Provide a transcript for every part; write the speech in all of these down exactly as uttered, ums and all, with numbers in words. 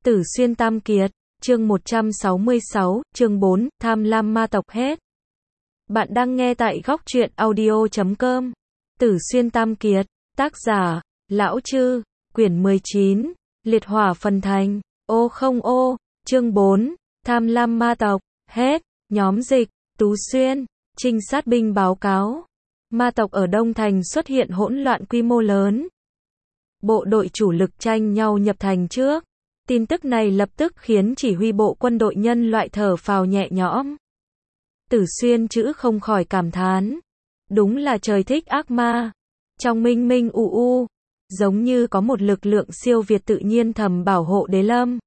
Tử Xuyên Tam Kiệt, chương một trăm sáu mươi sáu, chương bốn, Tham lam ma tộc hết. Bạn đang nghe tại góc truyện audio chấm com. Tử Xuyên Tam Kiệt, tác giả, Lão Chư, quyển mười chín, Liệt Hỏa Phần Thành, ô không ô, chương bốn, Tham lam ma tộc, hết, nhóm dịch, Tú Xuyên, trinh sát binh báo cáo. Ma tộc ở Đông Thành xuất hiện hỗn loạn quy mô lớn. Bộ đội chủ lực tranh nhau nhập thành trước. Tin tức này lập tức khiến chỉ huy bộ quân đội nhân loại thở phào nhẹ nhõm. Tử Xuyên chữ không khỏi cảm thán. Đúng là trời thích ác ma. Trong minh minh u u, giống như có một lực lượng siêu việt tự nhiên thầm bảo hộ Đế Lâm.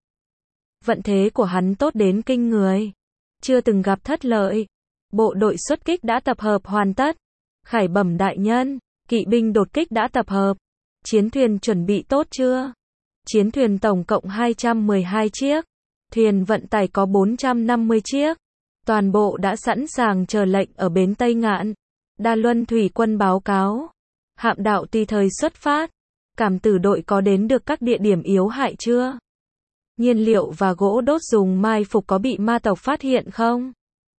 Vận thế của hắn tốt đến kinh người. Chưa từng gặp thất lợi. Bộ đội xuất kích đã tập hợp hoàn tất. Khải bẩm đại nhân, kỵ binh đột kích đã tập hợp. Chiến thuyền chuẩn bị tốt chưa? Chiến thuyền tổng cộng hai trăm mười hai chiếc. Thuyền vận tải có bốn trăm năm mươi chiếc. Toàn bộ đã sẵn sàng chờ lệnh ở bến Tây Ngạn. Đa Luân thủy quân báo cáo. Hạm đạo tùy thời xuất phát. Cảm tử đội có đến được các địa điểm yếu hại chưa? Nhiên liệu và gỗ đốt dùng mai phục có bị ma tộc phát hiện không?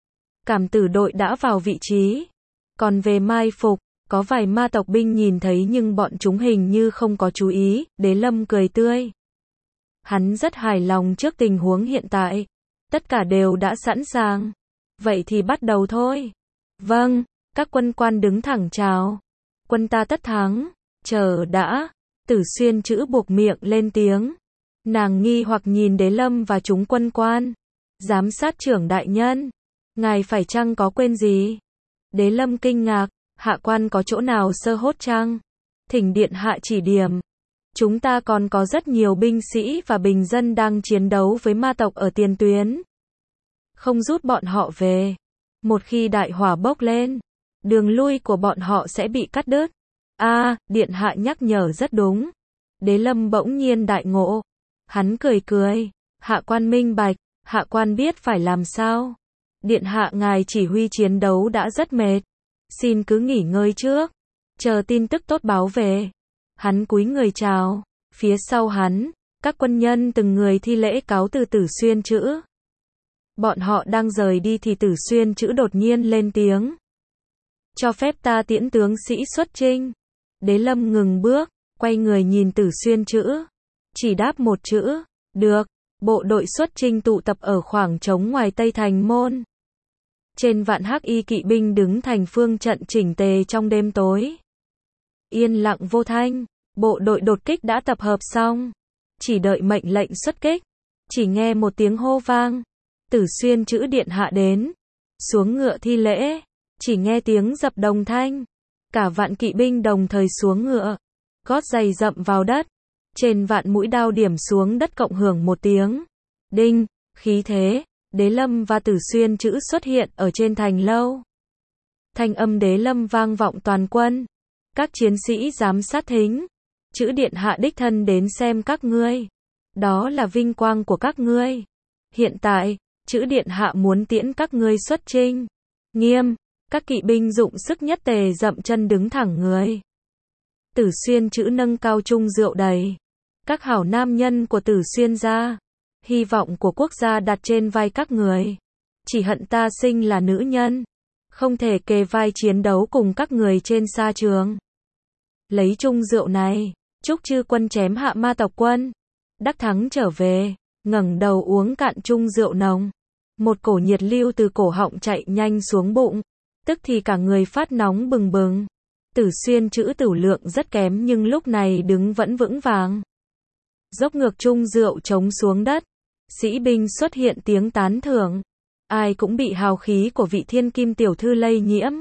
Cảm tử đội đã vào vị trí. Còn về mai phục, có vài ma tộc binh nhìn thấy nhưng bọn chúng hình như không có chú ý. Đế Lâm cười tươi. Hắn rất hài lòng trước tình huống hiện tại. Tất cả đều đã sẵn sàng. Vậy thì bắt đầu thôi. Vâng, các quân quan đứng thẳng chào. Quân ta tất thắng. Chờ đã. Tử Xuyên chữ buộc miệng lên tiếng. Nàng nghi hoặc nhìn Đế Lâm và chúng quân quan. Giám sát trưởng đại nhân. Ngài phải chăng có quên gì? Đế Lâm kinh ngạc. Hạ quan có chỗ nào sơ hốt chăng? Thỉnh điện hạ chỉ điểm. Chúng ta còn có rất nhiều binh sĩ và bình dân đang chiến đấu với ma tộc ở tiền tuyến. Không rút bọn họ về. Một khi đại hỏa bốc lên, đường lui của bọn họ sẽ bị cắt đứt. A, à, điện hạ nhắc nhở rất đúng. Đế Lâm bỗng nhiên đại ngộ. Hắn cười cười. Hạ quan minh bạch, hạ quan biết phải làm sao. Điện hạ ngài chỉ huy chiến đấu đã rất mệt. Xin cứ nghỉ ngơi trước. Chờ tin tức tốt báo về. Hắn cúi người chào. Phía sau hắn, các quân nhân từng người thi lễ cáo từ Tử Xuyên chữ. Bọn họ đang rời đi thì Tử Xuyên chữ đột nhiên lên tiếng. Cho phép ta tiễn tướng sĩ xuất chinh. Đế Lâm ngừng bước, quay người nhìn Tử Xuyên chữ. Chỉ đáp một chữ. Được. Bộ đội xuất chinh tụ tập ở khoảng trống ngoài Tây Thành môn. Trên vạn hắc y kỵ binh đứng thành phương trận chỉnh tề trong đêm tối. Yên lặng vô thanh, bộ đội đột kích đã tập hợp xong. Chỉ đợi mệnh lệnh xuất kích. Chỉ nghe một tiếng hô vang. Tử Xuyên chữ điện hạ đến. Xuống ngựa thi lễ. Chỉ nghe tiếng dập đồng thanh. Cả vạn kỵ binh đồng thời xuống ngựa. Gót giày dậm vào đất. Trên vạn mũi đao điểm xuống đất cộng hưởng một tiếng. Đinh, khí thế. Đế Lâm và Tử Xuyên chữ xuất hiện ở trên thành lâu. Thanh âm Đế Lâm vang vọng toàn quân. Các chiến sĩ giám sát thính. Chữ điện hạ đích thân đến xem các ngươi. Đó là vinh quang của các ngươi. Hiện tại, chữ điện hạ muốn tiễn các ngươi xuất chinh. Nghiêm, các kỵ binh dụng sức nhất tề dậm chân đứng thẳng người. Tử Xuyên chữ nâng cao chung rượu đầy. Các hảo nam nhân của Tử Xuyên gia. Hy vọng của quốc gia đặt trên vai các người. Chỉ hận ta sinh là nữ nhân. Không thể kề vai chiến đấu cùng các người trên sa trường. Lấy chung rượu này. Chúc chư quân chém hạ ma tộc quân. Đắc thắng trở về. Ngẩng đầu uống cạn chung rượu nồng. Một cổ nhiệt lưu từ cổ họng chạy nhanh xuống bụng. Tức thì cả người phát nóng bừng bừng. Tử Xuyên chữ tửu lượng rất kém nhưng lúc này đứng vẫn vững vàng. Dốc ngược chung rượu trống xuống đất. Sĩ binh xuất hiện tiếng tán thưởng. Ai cũng bị hào khí của vị thiên kim tiểu thư lây nhiễm.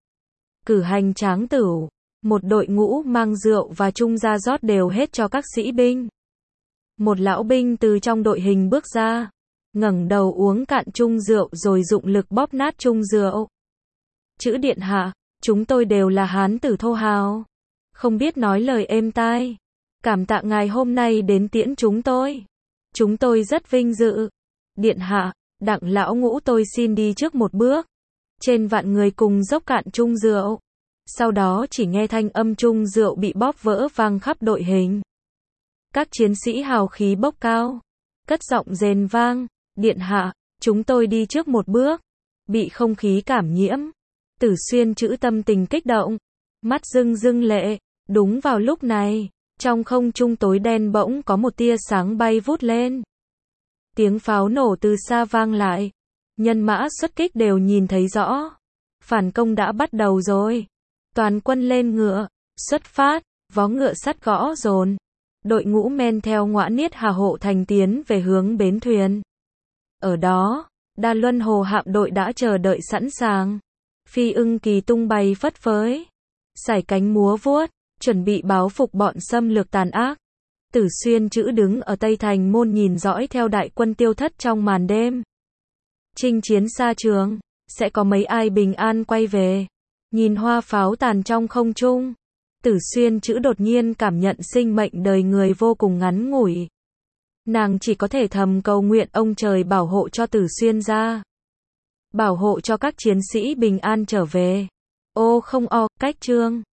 Cử hành tráng tửu. Một đội ngũ mang rượu và chung ra rót đều hết cho các sĩ binh. Một lão binh từ trong đội hình bước ra. Ngẩng đầu uống cạn chung rượu rồi dụng lực bóp nát chung rượu. Chữ điện hạ, chúng tôi đều là hán tử thô hào. Không biết nói lời êm tai. Cảm tạ ngài hôm nay đến tiễn chúng tôi. Chúng tôi rất vinh dự. Điện hạ, đặng lão ngũ tôi xin đi trước một bước. Trên vạn người cùng dốc cạn chung rượu. Sau đó chỉ nghe thanh âm chung rượu bị bóp vỡ vang khắp đội hình. Các chiến sĩ hào khí bốc cao. cất giọng rền vang, điện hạ, chúng tôi đi trước một bước, bị không khí cảm nhiễm. Tử Xuyên chữ tâm tình kích động, mắt rưng rưng lệ, đúng vào lúc này, trong không trung tối đen bỗng có một tia sáng bay vút lên. Tiếng pháo nổ từ xa vang lại, nhân mã xuất kích đều nhìn thấy rõ. Phản công đã bắt đầu rồi. Toàn quân lên ngựa, xuất phát, vó ngựa sắt gõ dồn. Đội ngũ men theo ngõa niết Hà Hộ Thành tiến về hướng bến thuyền. Ở đó, Đa Luân Hồ hạm đội đã chờ đợi sẵn sàng. Phi ưng kỳ tung bay phất phới, sải cánh múa vuốt, chuẩn bị báo phục bọn xâm lược tàn ác. Tử Xuyên chữ đứng ở Tây Thành môn nhìn dõi theo đại quân tiêu thất trong màn đêm. Chinh chiến xa trường, sẽ có mấy ai bình an quay về. Nhìn hoa pháo tàn trong không trung, Tử Xuyên chữ đột nhiên cảm nhận sinh mệnh đời người vô cùng ngắn ngủi. Nàng chỉ có thể thầm cầu nguyện ông trời bảo hộ cho Tử Xuyên ra. Bảo hộ cho các chiến sĩ bình an trở về. Ô không o, cách chương.